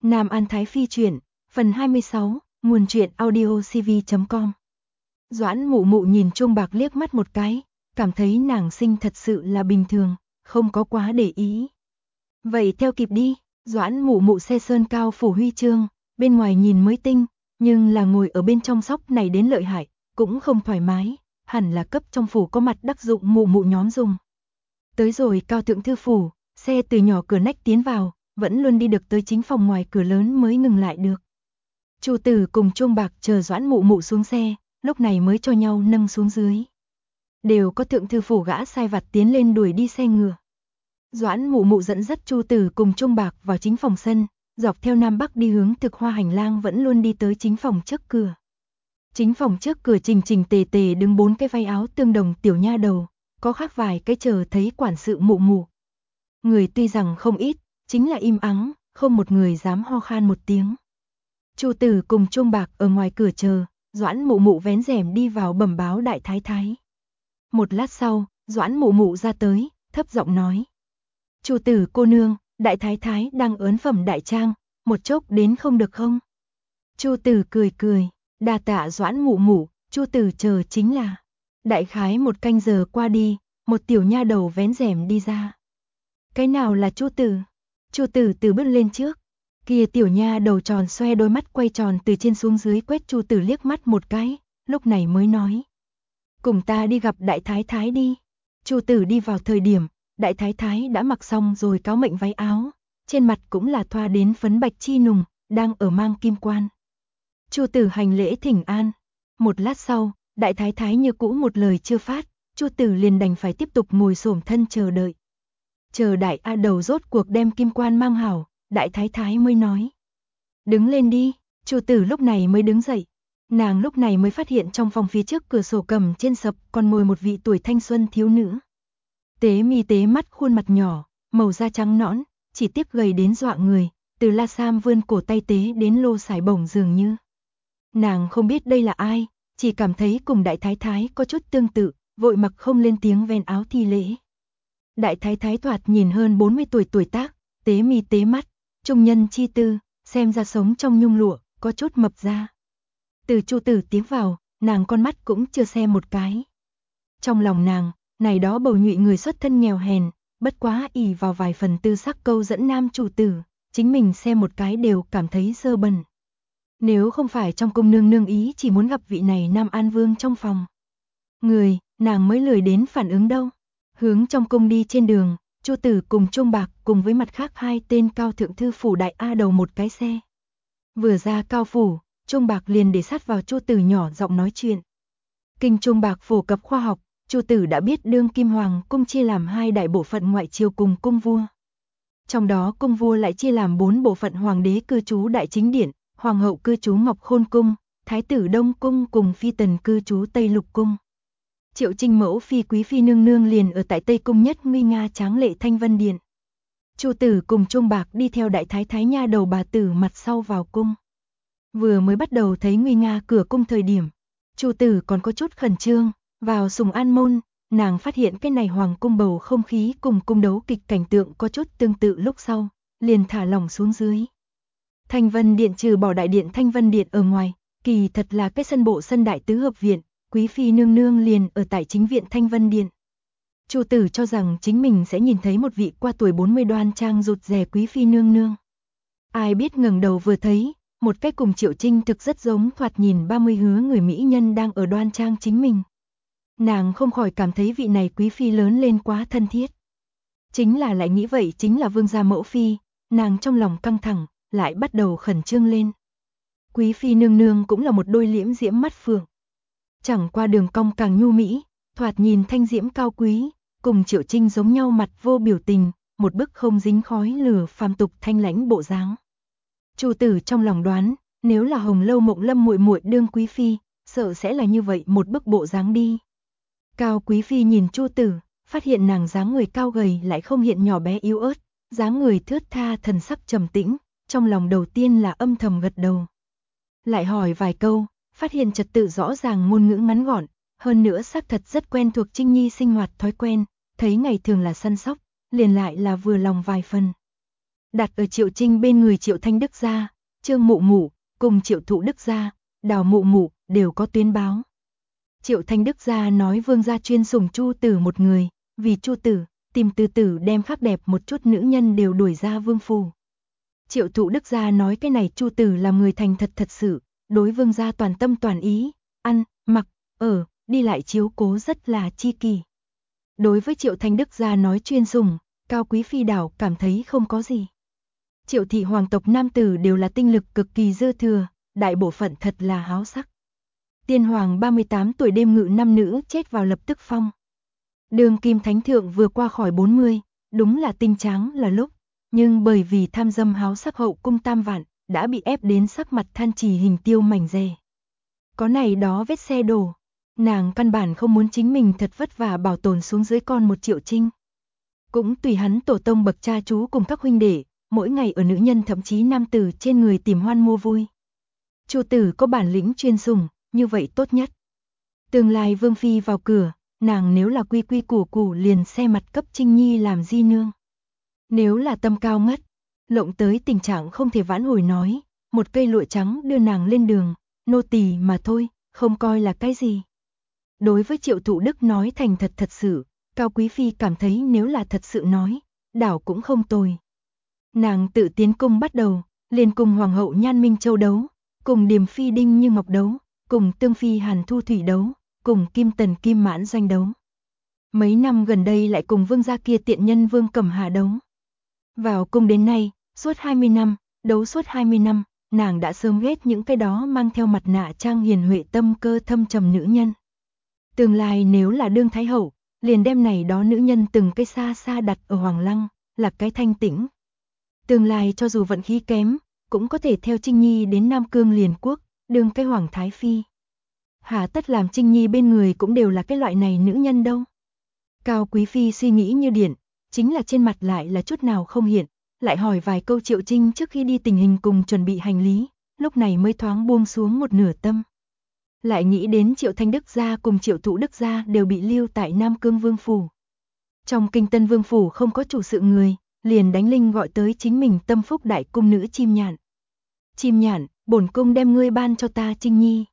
Nam An Thái Phi truyện, phần 26, nguồn truyện audiocv.com. Doãn Mụ Mụ nhìn Trung Bạc liếc mắt một cái, cảm thấy nàng sinh thật sự là bình thường, không có quá để ý. Vậy theo kịp đi, Doãn Mụ Mụ xe sơn cao phủ huy chương, bên ngoài nhìn mới tinh, nhưng là ngồi ở bên trong sóc này đến lợi hại, cũng không thoải mái, hẳn là cấp trong phủ có mặt đắc dụng mụ mụ nhóm dùng. Tới rồi cao thượng thư phủ, xe từ nhỏ cửa nách tiến vào, vẫn luôn đi được tới chính phòng ngoài cửa lớn mới ngừng lại được. Chu Tử cùng Trung Bạc chờ Doãn Mụ Mụ xuống xe, lúc này mới cho nhau nâng xuống dưới. Đều có thượng thư phủ gã sai vặt tiến lên đuổi đi xe ngựa. Doãn Mụ Mụ dẫn dắt Chu Tử cùng Trung Bạc vào chính phòng sân, dọc theo nam bắc đi hướng thực hoa hành lang vẫn luôn đi tới chính phòng trước cửa. Chính phòng trước cửa chỉnh chỉnh tề tề đứng 4 cái váy áo tương đồng tiểu nha đầu, có khác vài cái chờ thấy quản sự Mụ Mụ. Người tuy rằng không ít, chính là im ắng, không một người dám ho khan một tiếng. Chu Tử cùng Trung Bạc ở ngoài cửa chờ, Doãn Mụ Mụ vén rèm đi vào bẩm báo đại thái thái. Một lát sau, Doãn Mụ Mụ ra tới, thấp giọng nói: Chu Tử cô nương, đại thái thái đang ớn phẩm đại trang, một chốc đến không được không? Chu Tử cười cười, đa tạ Doãn Mụ Mụ, Chu Tử chờ chính là. Đại khái một canh giờ qua đi, một tiểu nha đầu vén rèm đi ra. Cái nào là Chu Tử? Chu Tử từ bước lên trước. Kia tiểu nha đầu tròn xoe đôi mắt quay tròn từ trên xuống dưới quét Chu Tử liếc mắt một cái, lúc này mới nói: cùng ta đi gặp đại thái thái đi. Chu Tử đi vào thời điểm, đại thái thái đã mặc xong rồi cáo mệnh váy áo, trên mặt cũng là thoa đến phấn bạch chi nùng, đang ở mang kim quan. Chu Tử hành lễ thỉnh an. Một lát sau, đại thái thái như cũ một lời chưa phát, Chu Tử liền đành phải tiếp tục ngồi xổm thân chờ đợi. Chờ đại a đầu rốt cuộc đem kim quan mang hảo, đại thái thái mới nói: đứng lên đi. Chu Tử lúc này mới đứng dậy. Nàng lúc này mới phát hiện trong phòng phía trước cửa sổ cầm trên sập còn ngồi một vị tuổi thanh xuân thiếu nữ. Tế mi tế mắt, khuôn mặt nhỏ, màu da trắng nõn, chỉ tiếc gầy đến dọa người, từ la sam vươn cổ tay tế đến lô sải bổng dường như. Nàng không biết đây là ai, chỉ cảm thấy cùng đại thái thái có chút tương tự, vội mặc không lên tiếng ven áo thi lễ. Đại thái thái thoạt nhìn hơn 40 tuổi tuổi tác, tế mi tế mắt, trung nhân chi tư, xem ra sống trong nhung lụa, có chút mập ra. Từ Chu Tử tiến vào, nàng con mắt cũng chưa xem một cái. Trong lòng nàng, này đó bầu nhụy người xuất thân nghèo hèn, bất quá ỷ vào vài phần tư sắc câu dẫn nam chủ tử, chính mình xem một cái đều cảm thấy dơ bẩn. Nếu không phải trong cung nương nương ý chỉ muốn gặp vị này Nam An Vương trong phòng người, nàng mới lười đến phản ứng đâu. Hướng trong cung đi trên đường, Chu Tử cùng Trung Bạc cùng với mặt khác hai tên cao thượng thư phủ đại a đầu một cái xe. Vừa ra cao phủ, Trung Bạc liền để sát vào Chu Tử nhỏ giọng nói chuyện. Kinh Trung Bạc phổ cập khoa học, Chu Tử đã biết đương kim hoàng cung chia làm 2 đại bộ phận ngoại triều cùng cung vua. Trong đó cung vua lại chia làm 4 bộ phận: hoàng đế cư trú đại chính điện, hoàng hậu cư trú Ngọc Khôn cung, thái tử Đông cung cùng phi tần cư trú Tây Lục cung. Triệu Trinh mẫu phi quý phi nương nương liền ở tại Tây cung nhất nguy nga tráng lệ Thanh Vân điện. Chu Tử cùng Trung Bạc đi theo đại thái thái nha đầu bà tử mặt sau vào cung. Vừa mới bắt đầu thấy nguy nga cửa cung thời điểm, Chu Tử còn có chút khẩn trương, vào Sùng An môn, nàng phát hiện cái này hoàng cung bầu không khí cùng cung đấu kịch cảnh tượng có chút tương tự, lúc sau liền thả lỏng xuống dưới. Thanh Vân điện trừ bỏ đại điện Thanh Vân điện ở ngoài, kỳ thật là cái sân bộ sân đại tứ hợp viện, quý phi nương nương liền ở tại chính viện Thanh Vân điện. Chu Tử cho rằng chính mình sẽ nhìn thấy một vị qua tuổi 40 đoan trang rụt rè quý phi nương nương. Ai biết ngẩng đầu vừa thấy, một cái cùng Triệu Trinh thực rất giống, thoạt nhìn 30 hứa người mỹ nhân đang ở đoan trang chính mình. Nàng không khỏi cảm thấy vị này quý phi lớn lên quá thân thiết. Chính là lại nghĩ vậy chính là vương gia mẫu phi, nàng trong lòng căng thẳng, lại bắt đầu khẩn trương lên. Quý phi nương nương cũng là một đôi liễm diễm mắt phượng. Chẳng qua đường cong càng nhu mỹ, thoạt nhìn thanh diễm cao quý, cùng Triệu Trinh giống nhau, mặt vô biểu tình, một bức không dính khói lửa phàm tục thanh lãnh bộ dáng. Chu Tử trong lòng đoán, nếu là Hồng Lâu Mộng Lâm muội muội đương quý phi, sợ sẽ là như vậy một bức bộ dáng đi. Cao quý phi nhìn Chu Tử, phát hiện nàng dáng người cao gầy lại không hiện nhỏ bé yếu ớt, dáng người thướt tha thần sắc trầm tĩnh, trong lòng đầu tiên là âm thầm gật đầu. Lại hỏi vài câu, phát hiện trật tự rõ ràng, ngôn ngữ ngắn gọn, hơn nữa xác thật rất quen thuộc Trinh Nhi sinh hoạt thói quen, thấy ngày thường là săn sóc, liền lại là vừa lòng vài phần. đặt ở Triệu Trinh bên người Triệu Thanh Đức gia, Trương Mụ Mụ, cùng Triệu Thụ Đức gia, Đào Mụ Mụ đều có tuyên báo. Triệu Thanh Đức gia nói Vương gia chuyên sủng Chu Tử một người, vì Chu Tử, tìm Từ Tử đem khác đẹp một chút nữ nhân đều đuổi ra vương phủ. Triệu Thụ Đức gia nói cái này Chu Tử là người thành thật thật sự, đối Vương gia toàn tâm toàn ý, ăn, mặc, ở, đi lại chiếu cố rất là chi kỷ. Đối với Triệu Thanh Đức gia nói chuyên sủng, Cao Quý Phi đảo cảm thấy không có gì. Triệu thị hoàng tộc nam tử đều là tinh lực cực kỳ dư thừa, đại bộ phận thật là háo sắc. Tiên hoàng 38 tuổi đêm ngự nam nữ chết vào lập tức phong. Đường kim thánh thượng vừa qua khỏi 40, đúng là tinh tráng là lúc, nhưng bởi vì tham dâm háo sắc hậu cung tam vạn, đã bị ép đến sắc mặt than chỉ hình tiêu mảnh dè. Có này đó vết xe đổ, nàng căn bản không muốn chính mình thật vất vả bảo tồn xuống dưới con một Triệu Trinh. Cũng tùy hắn tổ tông bậc cha chú cùng các huynh đệ, mỗi ngày ở nữ nhân thậm chí nam tử trên người tìm hoan mua vui. Chu Tử có bản lĩnh chuyên sủng, như vậy tốt nhất. Tương lai Vương Phi vào cửa, nàng nếu là quy quy củ củ liền xe mặt cấp Trinh Nhi làm di nương. Nếu là tâm cao ngất, lộng tới tình trạng không thể vãn hồi nói, một cây lụa trắng đưa nàng lên đường, nô tỳ mà thôi, không coi là cái gì. Đối với Triệu Thụ Đức nói thành thật thật sự, Cao Quý Phi cảm thấy nếu là thật sự nói, đảo cũng không tồi. Nàng tự tiến cung bắt đầu, liền cùng Hoàng hậu Nhan Minh Châu đấu, cùng Điềm Phi Đinh Như Ngọc đấu, cùng Tương Phi Hàn Thu Thủy đấu, cùng Kim Tần Kim Mãn Doanh đấu. Mấy năm gần đây lại cùng vương gia kia tiện nhân Vương Cẩm Hà đấu. Vào cung đến nay, suốt 20 năm, đấu suốt 20 năm, nàng đã sớm ghét những cái đó mang theo mặt nạ trang hiền huệ tâm cơ thâm trầm nữ nhân. Tương lai nếu là đương thái hậu, liền đem này đó nữ nhân từng cái xa xa đặt ở Hoàng Lăng, là cái thanh tĩnh. Tương lai cho dù vận khí kém, cũng có thể theo Trinh Nhi đến Nam Cương liền quốc, đương cái Hoàng Thái Phi. Hà tất làm Trinh Nhi bên người cũng đều là cái loại này nữ nhân đâu. Cao Quý Phi suy nghĩ như điện, chính là trên mặt lại là chút nào không hiện, lại hỏi vài câu Triệu Trinh trước khi đi tình hình cùng chuẩn bị hành lý, lúc này mới thoáng buông xuống một nửa tâm. Lại nghĩ đến Triệu Thanh Đức gia cùng Triệu Thụ Đức gia đều bị lưu tại Nam Cương Vương phủ. Trong Kinh Tân Vương phủ không có chủ sự người, liền đánh linh gọi tới chính mình tâm phúc đại cung nữ Chim Nhạn. Chim Nhạn, bổn cung đem ngươi ban cho ta Trinh Nhi.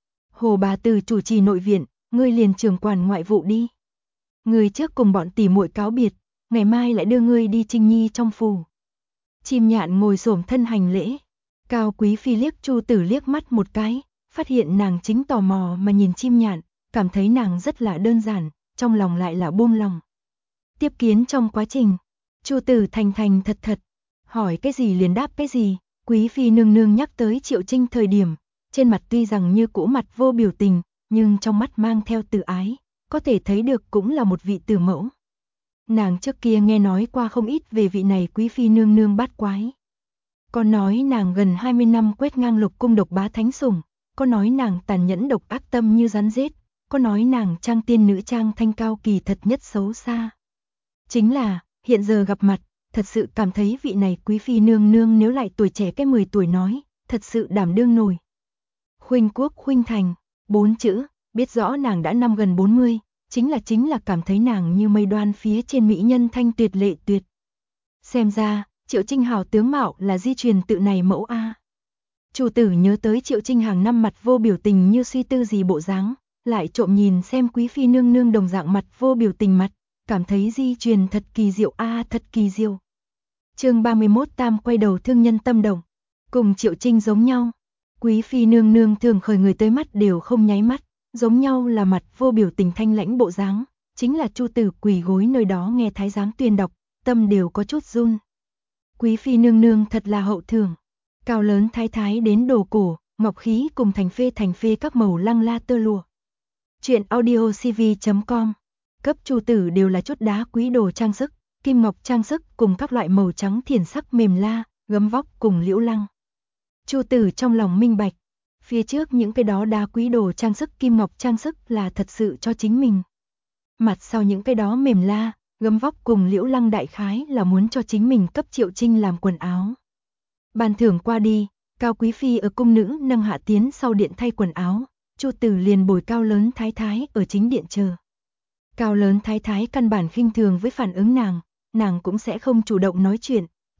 Hồ bà tử chủ trì nội viện, ngươi liền trưởng quản ngoại vụ đi. Ngươi trước cùng bọn tỷ muội cáo biệt, ngày mai lại đưa ngươi đi Trinh Nhi trong phủ. Chim Nhạn ngồi xổm thân hành lễ. Cao Quý Phi liếc Chu Tử liếc mắt một cái, phát hiện nàng chính tò mò mà nhìn Chim Nhạn, cảm thấy nàng rất là đơn giản, trong lòng lại là buông lòng. Tiếp kiến trong quá trình, Chu Tử thành thành thật thật, hỏi cái gì liền đáp cái gì. Quý Phi nương nương nhắc tới Triệu Trinh thời điểm, trên mặt tuy rằng như cũ mặt vô biểu tình, nhưng trong mắt mang theo từ ái, có thể thấy được cũng là một vị tử mẫu. Nàng trước kia nghe nói qua không ít về vị này Quý Phi nương nương bát quái. Có nói nàng gần 20 năm quét ngang lục cung độc bá thánh sủng, có nói nàng tàn nhẫn độc ác tâm như rắn rết, có nói nàng trang tiên nữ trang thanh cao kỳ thật nhất xấu xa. Chính là, hiện giờ gặp mặt, thật sự cảm thấy vị này Quý Phi nương nương nếu lại tuổi trẻ cái 10 tuổi nói, thật sự đảm đương nổi. Khuynh quốc khuynh thành, 4 chữ, biết rõ nàng đã năm gần 40, chính là cảm thấy nàng như mây đoan phía trên mỹ nhân thanh tuyệt lệ tuyệt. Xem ra, Triệu Trinh hào tướng mạo là di truyền tự này mẫu a. Chu Tử nhớ tới Triệu Trinh hàng năm mặt vô biểu tình như suy tư gì bộ dáng, lại trộm nhìn xem Quý Phi nương nương đồng dạng mặt vô biểu tình mặt, cảm thấy di truyền thật kỳ diệu a, thật kỳ diệu. Chương 31 Tam quay đầu thương nhân tâm động, cùng Triệu Trinh giống nhau. Quý Phi nương nương thường khởi người tới mắt đều không nháy mắt, giống nhau là mặt vô biểu tình thanh lãnh bộ dáng, chính là Chu Tử quỳ gối nơi đó nghe thái giám tuyên đọc, tâm đều có chút run. Quý Phi nương nương thật là hậu thưởng, cao lớn thái thái đến đồ cổ, ngọc khí cùng thành phê các màu lăng la tơ lụa. Chuyện audiocv.com, cấp Chu Tử đều là chút đá quý đồ trang sức, kim ngọc trang sức cùng các loại màu trắng thiển sắc mềm la, gấm vóc cùng liễu lăng. Chu Tử trong lòng minh bạch, phía trước những cái đó đá quý đồ trang sức kim ngọc trang sức là thật sự cho chính mình. Mặt sau những cái đó mềm la, gấm vóc cùng liễu lăng đại khái là muốn cho chính mình cấp Triệu Trinh làm quần áo. Bàn thưởng qua đi, Cao Quý Phi ở cung nữ nâng hạ tiến sau điện thay quần áo, Chu Tử liền bồi cao lớn thái thái ở chính điện chờ. Cao lớn thái thái căn bản khinh thường với phản ứng nàng cũng sẽ không chủ động nói chuyện,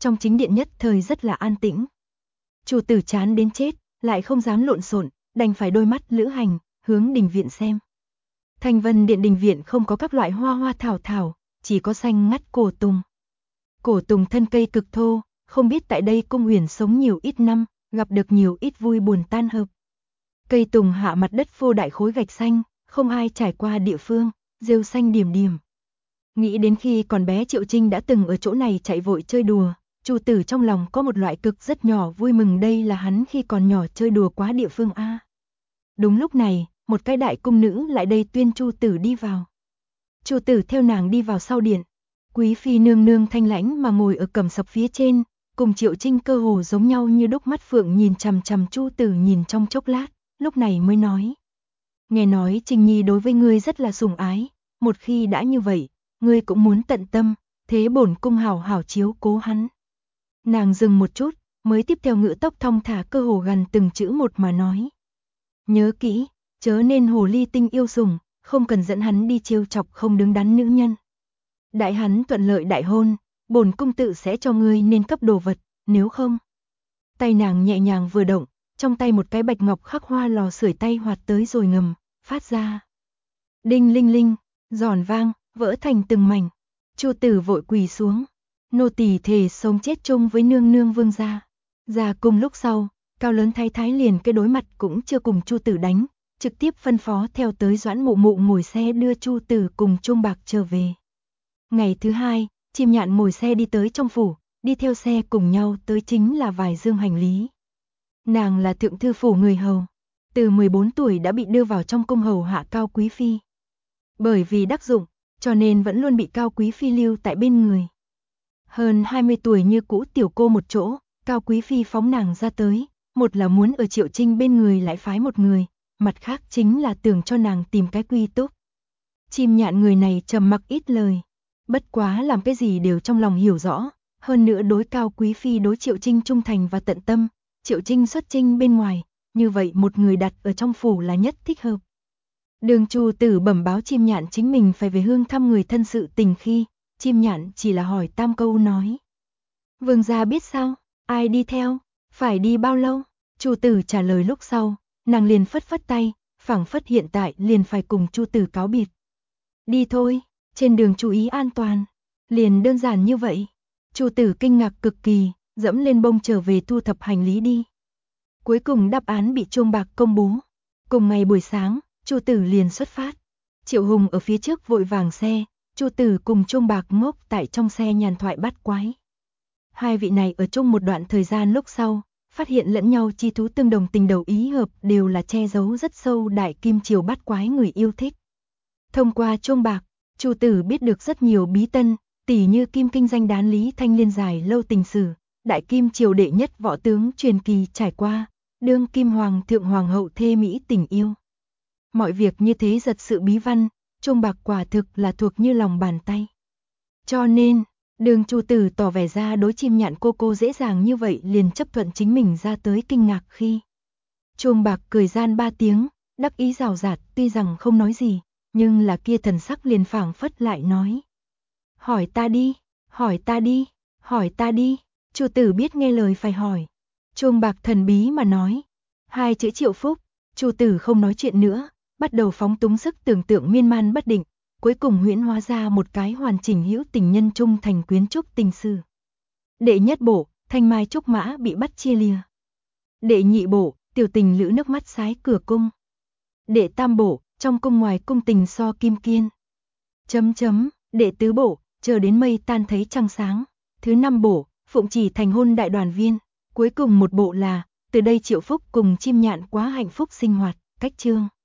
trong chính điện nhất thời rất là an tĩnh. Chủ tử chán đến chết, lại không dám lộn xộn, đành phải đôi mắt lữ hành, hướng đình viện xem. Thanh Vân Điện đình viện không có các loại hoa hoa thảo thảo, chỉ có xanh ngắt cổ tùng. Cổ tùng thân cây cực thô, không biết tại đây Cung Uyển sống nhiều ít năm, gặp được nhiều ít vui buồn tan hợp. Cây tùng hạ mặt đất phô đại khối gạch xanh, không ai trải qua địa phương, rêu xanh điểm điểm. Nghĩ đến khi còn bé Triệu Trinh đã từng ở chỗ này chạy vội chơi đùa, Chu Tử trong lòng có một loại cực rất nhỏ vui mừng, đây là hắn khi còn nhỏ chơi đùa quá địa phương a. Đúng lúc này, một cái đại cung nữ lại đây tuyên Chu Tử đi vào. Chu Tử theo nàng đi vào sau điện. Quý phi nương nương thanh lãnh mà ngồi ở cẩm sập phía trên, cùng Triệu Trinh cơ hồ giống nhau như đúc, mắt phượng nhìn chằm chằm Chu Tử nhìn trong chốc lát, lúc này mới nói: "Nghe nói Trinh Nhi đối với ngươi rất là sủng ái, một khi đã như vậy, ngươi cũng muốn tận tâm, thế bổn cung hảo hảo chiếu cố hắn." Nàng dừng một chút, mới tiếp theo ngữ tốc thong thả cơ hồ gần từng chữ một mà nói: "Nhớ kỹ, chớ nên hồ ly tinh yêu sủng, không cần dẫn hắn đi trêu chọc không đứng đắn nữ nhân. Đại hắn thuận lợi đại hôn, bổn cung tự sẽ cho ngươi nên cấp đồ vật, nếu không." Tay nàng nhẹ nhàng vừa động, trong tay một cái bạch ngọc khắc hoa lò sưởi tay hoạt tới rồi ngầm, phát ra đinh linh linh, giòn vang, vỡ thành từng mảnh. Chu Tử vội quỳ xuống, nô tỳ thề sống chết chung với nương nương vương gia. Ra cung lúc sau, cao lớn thái thái liền cái đối mặt cũng chưa cùng Chu Tử đánh, trực tiếp phân phó theo tới Doãn Mụ Mụ ngồi xe đưa Chu Tử cùng Trung Bạc trở về. Ngày thứ hai, Chim Nhạn ngồi xe đi tới trong phủ, đi theo xe cùng nhau tới chính là vài dương hành lý. Nàng là thượng thư phủ người hầu, từ 14 tuổi đã bị đưa vào trong cung hầu hạ Cao Quý Phi. Bởi vì đắc dụng, cho nên vẫn luôn bị Cao Quý Phi lưu tại bên người. Hơn 20 tuổi như cũ tiểu cô một chỗ, Cao Quý Phi phóng nàng ra tới, một là muốn ở Triệu Trinh bên người lại phái một người, mặt khác chính là tưởng cho nàng tìm cái quy túc. Chim Nhạn người này trầm mặc ít lời, bất quá làm cái gì đều trong lòng hiểu rõ, hơn nữa đối Cao Quý Phi đối Triệu Trinh trung thành và tận tâm, Triệu Trinh xuất trinh bên ngoài, như vậy một người đặt ở trong phủ là nhất thích hợp. Đường Chu Tử bẩm báo Chim Nhạn chính mình phải về hương thăm người thân sự tình khi, Chim Nhạn chỉ là hỏi tam câu nói: "Vương gia biết sao, ai đi theo, phải đi bao lâu?" Chu Tử trả lời lúc sau, nàng liền phất phất tay, phảng phất hiện tại liền phải cùng Chu Tử cáo biệt. "Đi thôi, trên đường chú ý an toàn." Liền đơn giản như vậy. Chu Tử kinh ngạc cực kỳ, dẫm lên bông trở về thu thập hành lý đi. Cuối cùng đáp án bị Chuông Bạc công bố. Cùng ngày buổi sáng, Chu Tử liền xuất phát. Triệu Hùng ở phía trước vội vàng xe, Chu Tử cùng Chuông Bạc ngốc tại trong xe nhàn thoại bát quái. Hai vị này ở chung một đoạn thời gian lúc sau, phát hiện lẫn nhau chi thú tương đồng tình đầu ý hợp, đều là che giấu rất sâu đại kim triều bát quái người yêu thích. Thông qua Chuông Bạc, Chu Tử biết được rất nhiều bí tân, tỉ như Kim Kinh danh đán Lý Thanh Liên dài lâu tình sử, đại kim triều đệ nhất võ tướng truyền kỳ trải qua, đương kim hoàng thượng hoàng hậu thê mỹ tình yêu. Mọi việc như thế giật sự bí văn, Chuông Bạc quả thực là thuộc như lòng bàn tay. Cho nên, Đường Chu Tử tỏ vẻ ra đối Chim Nhạn cô dễ dàng như vậy liền chấp thuận chính mình ra tới kinh ngạc khi. Chuông Bạc cười gian 3 tiếng, đắc ý rào rạt, tuy rằng không nói gì, nhưng là kia thần sắc liền phảng phất lại nói: "Hỏi ta đi, hỏi ta đi, hỏi ta đi." Chu Tử biết nghe lời phải hỏi. Chuông Bạc thần bí mà nói: "Hai chữ Triệu Phúc." Chu Tử không nói chuyện nữa, bắt đầu phóng túng sức tưởng tượng miên man bất định, cuối cùng huyễn hóa ra một cái hoàn chỉnh hữu tình nhân trung thành quyến trúc tình sự. Đệ nhất bộ, Thanh Mai trúc mã bị bắt chia lìa. Đệ nhị bộ, tiểu tình lữ nước mắt sái cửa cung. Đệ tam bộ, trong cung ngoài cung tình so kim kiên. Đệ tứ bộ, chờ đến mây tan thấy trăng sáng. Thứ năm bộ, Phụng Chỉ thành hôn đại đoàn viên. Cuối cùng một bộ là, từ đây Triệu Phúc cùng Chim Nhạn quá hạnh phúc sinh hoạt, cách chương.